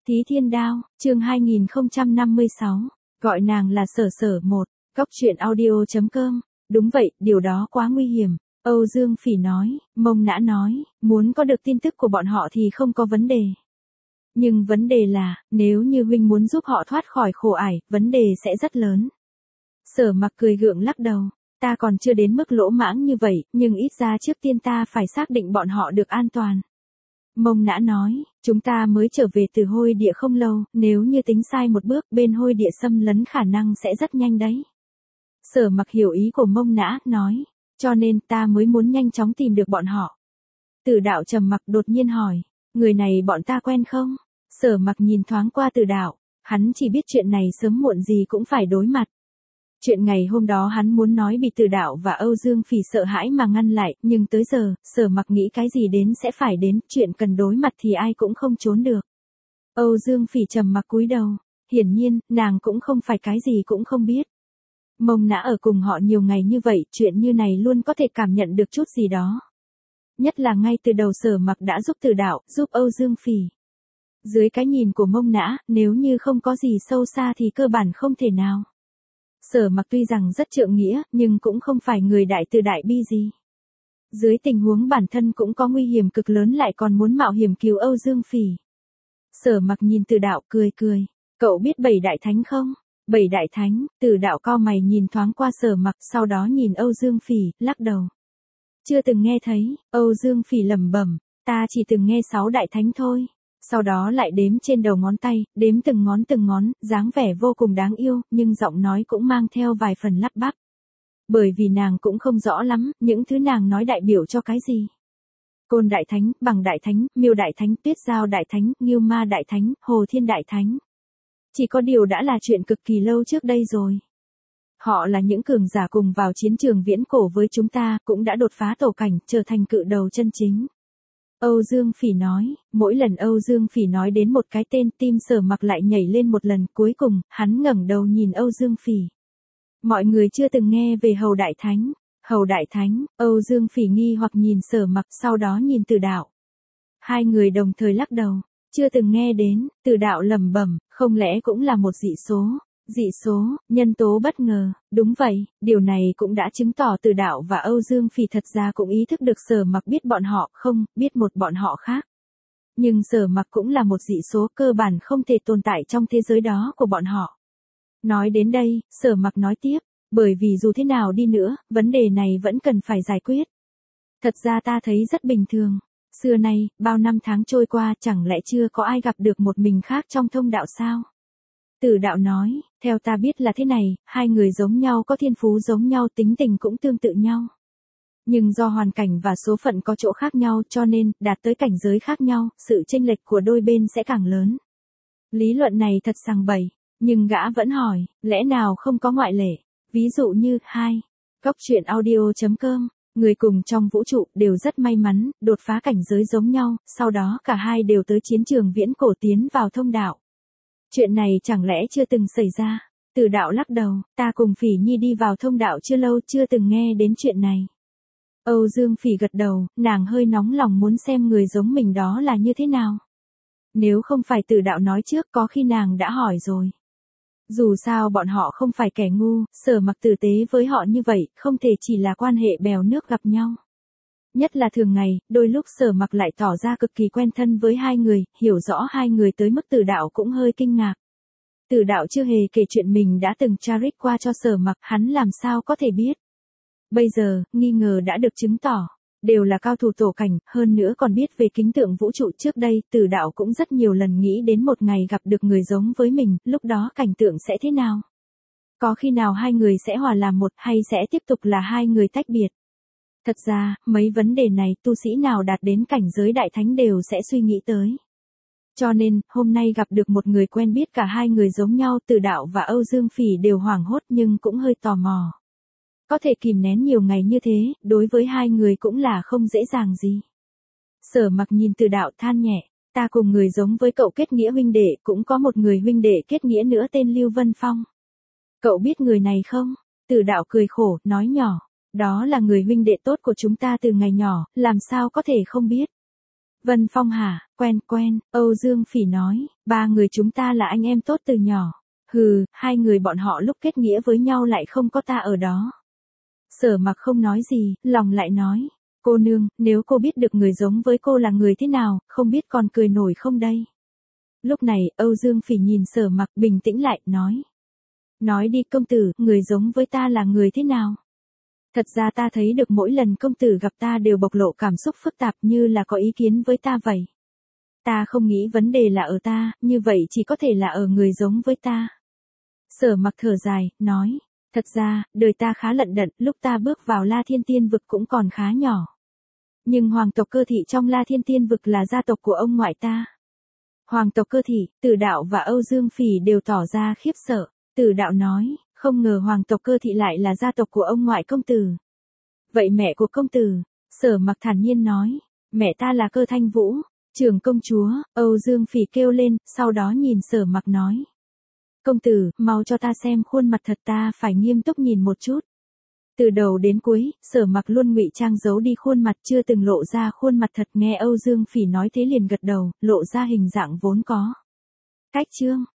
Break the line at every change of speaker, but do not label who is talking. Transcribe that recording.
Thí Thiên Đao, chương 2056, gọi nàng là Sở Sở một, Cóc truyện audio.com, đúng vậy, điều đó quá nguy hiểm, Âu Dương Phỉ nói, Mông Nã nói, muốn có được tin tức của bọn họ thì không có vấn đề. Nhưng vấn đề là, nếu như huynh muốn giúp họ thoát khỏi khổ ải, vấn đề sẽ rất lớn. Sở Mặc cười gượng lắc đầu, ta còn chưa đến mức lỗ mãng như vậy, nhưng ít ra trước tiên ta phải xác định bọn họ được an toàn. Mông Nã nói, chúng ta mới trở về từ Hôi Địa không lâu, nếu như tính sai một bước bên Hôi Địa xâm lấn khả năng sẽ rất nhanh đấy. Sở Mặc hiểu ý của Mông Nã, nói, cho nên ta mới muốn nhanh chóng tìm được bọn họ. Tử Đạo trầm mặc đột nhiên hỏi, người này bọn ta quen không? Sở Mặc nhìn thoáng qua Tử Đạo, hắn chỉ biết chuyện này sớm muộn gì cũng phải đối mặt. Chuyện ngày hôm đó hắn muốn nói bị Tử Đạo và Âu Dương Phỉ sợ hãi mà ngăn lại, nhưng tới giờ, Sở Mặc nghĩ cái gì đến sẽ phải đến, chuyện cần đối mặt thì ai cũng không trốn được. Âu Dương Phỉ trầm mặc cúi đầu, hiển nhiên, nàng cũng không phải cái gì cũng không biết. Mông Nã ở cùng họ nhiều ngày như vậy, chuyện như này luôn có thể cảm nhận được chút gì đó. Nhất là ngay từ đầu Sở Mặc đã giúp Tử Đạo, giúp Âu Dương Phỉ. Dưới cái nhìn của Mông Nã, nếu như không có gì sâu xa thì cơ bản không thể nào. Sở Mặc tuy rằng rất trượng nghĩa, nhưng cũng không phải người đại từ đại bi gì. Dưới tình huống bản thân cũng có nguy hiểm cực lớn lại còn muốn mạo hiểm cứu Âu Dương Phỉ. Sở Mặc nhìn Tử Đạo cười cười, cậu biết 7 đại thánh không? 7 đại thánh, Tử Đạo cau mày nhìn thoáng qua Sở Mặc, sau đó nhìn Âu Dương Phỉ, lắc đầu. Chưa từng nghe thấy, Âu Dương Phỉ lẩm bẩm, ta chỉ từng nghe 6 đại thánh thôi. Sau đó lại đếm trên đầu ngón tay, đếm từng ngón, dáng vẻ vô cùng đáng yêu, nhưng giọng nói cũng mang theo vài phần lắp bắp. Bởi vì nàng cũng không rõ lắm, những thứ nàng nói đại biểu cho cái gì. Côn Đại Thánh, Bằng Đại Thánh, Miêu Đại Thánh, Tuyết Giao Đại Thánh, Ngưu Ma Đại Thánh, Hồ Thiên Đại Thánh. Chỉ có điều đã là chuyện cực kỳ lâu trước đây rồi. Họ là những cường giả cùng vào chiến trường viễn cổ với chúng ta, cũng đã đột phá tổ cảnh, trở thành cự đầu chân chính. Âu Dương Phỉ nói, mỗi lần Âu Dương Phỉ nói đến một cái tên, tim Sở Mặc lại nhảy lên một lần, cuối cùng, hắn ngẩng đầu nhìn Âu Dương Phỉ. Mọi người chưa từng nghe về Hầu Đại Thánh. Hầu Đại Thánh, Âu Dương Phỉ nghi hoặc nhìn Sở Mặc, sau đó nhìn Tử Đạo. Hai người đồng thời lắc đầu, chưa từng nghe đến, Tử Đạo lẩm bẩm, không lẽ cũng là một dị số. Dị số, nhân tố bất ngờ, đúng vậy, điều này cũng đã chứng tỏ Tử Đạo và Âu Dương Phỉ thật ra cũng ý thức được Sở Mặc biết bọn họ không, biết một bọn họ khác. Nhưng Sở Mặc cũng là một dị số cơ bản không thể tồn tại trong thế giới đó của bọn họ. Nói đến đây, Sở Mặc nói tiếp, bởi vì dù thế nào đi nữa, vấn đề này vẫn cần phải giải quyết. Thật ra ta thấy rất bình thường. Xưa nay, bao năm tháng trôi qua chẳng lẽ chưa có ai gặp được một mình khác trong thông đạo sao? Tử Đạo nói, theo ta biết là thế này, hai người giống nhau có thiên phú giống nhau tính tình cũng tương tự nhau. Nhưng do hoàn cảnh và số phận có chỗ khác nhau cho nên, đạt tới cảnh giới khác nhau, sự chênh lệch của đôi bên sẽ càng lớn. Lý luận này thật sằng bậy, nhưng gã vẫn hỏi, lẽ nào không có ngoại lệ? Ví dụ như, Cóc truyện audio.com, người cùng trong vũ trụ đều rất may mắn, đột phá cảnh giới giống nhau, sau đó cả hai đều tới chiến trường viễn cổ tiến vào thông đạo. Chuyện này chẳng lẽ chưa từng xảy ra? Tử Đạo lắc đầu, ta cùng Phỉ Nhi đi vào thông đạo chưa lâu, chưa từng nghe đến chuyện này. Âu Dương Phỉ gật đầu, nàng hơi nóng lòng muốn xem người giống mình đó là như thế nào. Nếu không phải Tử Đạo nói trước có khi nàng đã hỏi rồi. Dù sao bọn họ không phải kẻ ngu, Sở Mặc tử tế với họ như vậy, không thể chỉ là quan hệ bèo nước gặp nhau. Nhất là thường ngày, đôi lúc Sở Mặc lại tỏ ra cực kỳ quen thân với hai người, hiểu rõ hai người tới mức Tử Đạo cũng hơi kinh ngạc. Tử Đạo chưa hề kể chuyện mình đã từng traric qua cho Sở Mặc, hắn làm sao có thể biết. Bây giờ, nghi ngờ đã được chứng tỏ. Đều là cao thủ tổ cảnh, hơn nữa còn biết về kính tượng vũ trụ trước đây, Tử Đạo cũng rất nhiều lần nghĩ đến một ngày gặp được người giống với mình, lúc đó cảnh tượng sẽ thế nào? Có khi nào hai người sẽ hòa làm một hay sẽ tiếp tục là hai người tách biệt? Thật ra, mấy vấn đề này tu sĩ nào đạt đến cảnh giới đại thánh đều sẽ suy nghĩ tới. Cho nên, hôm nay gặp được một người quen biết cả hai người giống nhau, Tử Đạo và Âu Dương Phỉ đều hoảng hốt nhưng cũng hơi tò mò. Có thể kìm nén nhiều ngày như thế, đối với hai người cũng là không dễ dàng gì. Sở Mặc nhìn Tử Đạo than nhẹ, ta cùng người giống với cậu kết nghĩa huynh đệ, cũng có một người huynh đệ kết nghĩa nữa tên Lưu Vân Phong. Cậu biết người này không? Tử Đạo cười khổ, nói nhỏ, đó là người huynh đệ tốt của chúng ta từ ngày nhỏ, làm sao có thể không biết. Vân Phong hả, quen, Âu Dương Phỉ nói, ba người chúng ta là anh em tốt từ nhỏ. Hừ, hai người bọn họ lúc kết nghĩa với nhau lại không có ta ở đó. Sở Mặc không nói gì, lòng lại nói, cô nương, nếu cô biết được người giống với cô là người thế nào, không biết còn cười nổi không đây. Lúc này, Âu Dương Phỉ nhìn Sở Mặc bình tĩnh lại, nói. Nói đi công tử, người giống với ta là người thế nào? Thật ra ta thấy được mỗi lần công tử gặp ta đều bộc lộ cảm xúc phức tạp như là có ý kiến với ta vậy. Ta không nghĩ vấn đề là ở ta, như vậy chỉ có thể là ở người giống với ta. Sở Mặc thở dài, nói. Thật ra, đời ta khá lận đận, lúc ta bước vào La Thiên Tiên Vực cũng còn khá nhỏ. Nhưng hoàng tộc Cơ Thị trong La Thiên Tiên Vực là gia tộc của ông ngoại ta. Hoàng tộc Cơ Thị, Tử Đạo và Âu Dương Phỉ đều tỏ ra khiếp sợ. Tử Đạo nói, không ngờ hoàng tộc Cơ Thị lại là gia tộc của ông ngoại công tử. Vậy mẹ của công tử? Sở Mặc thản nhiên nói, mẹ ta là Cơ Thanh Vũ, trưởng công chúa. Âu Dương Phỉ kêu lên, sau đó nhìn Sở Mặc nói. Công tử, mau cho ta xem khuôn mặt thật, ta phải nghiêm túc nhìn một chút. Từ đầu đến cuối, Sở Mặc luôn ngụy trang giấu đi khuôn mặt, chưa từng lộ ra khuôn mặt thật. Nghe Âu Dương Phỉ nói thế liền gật đầu, lộ ra hình dạng vốn có. Cách chương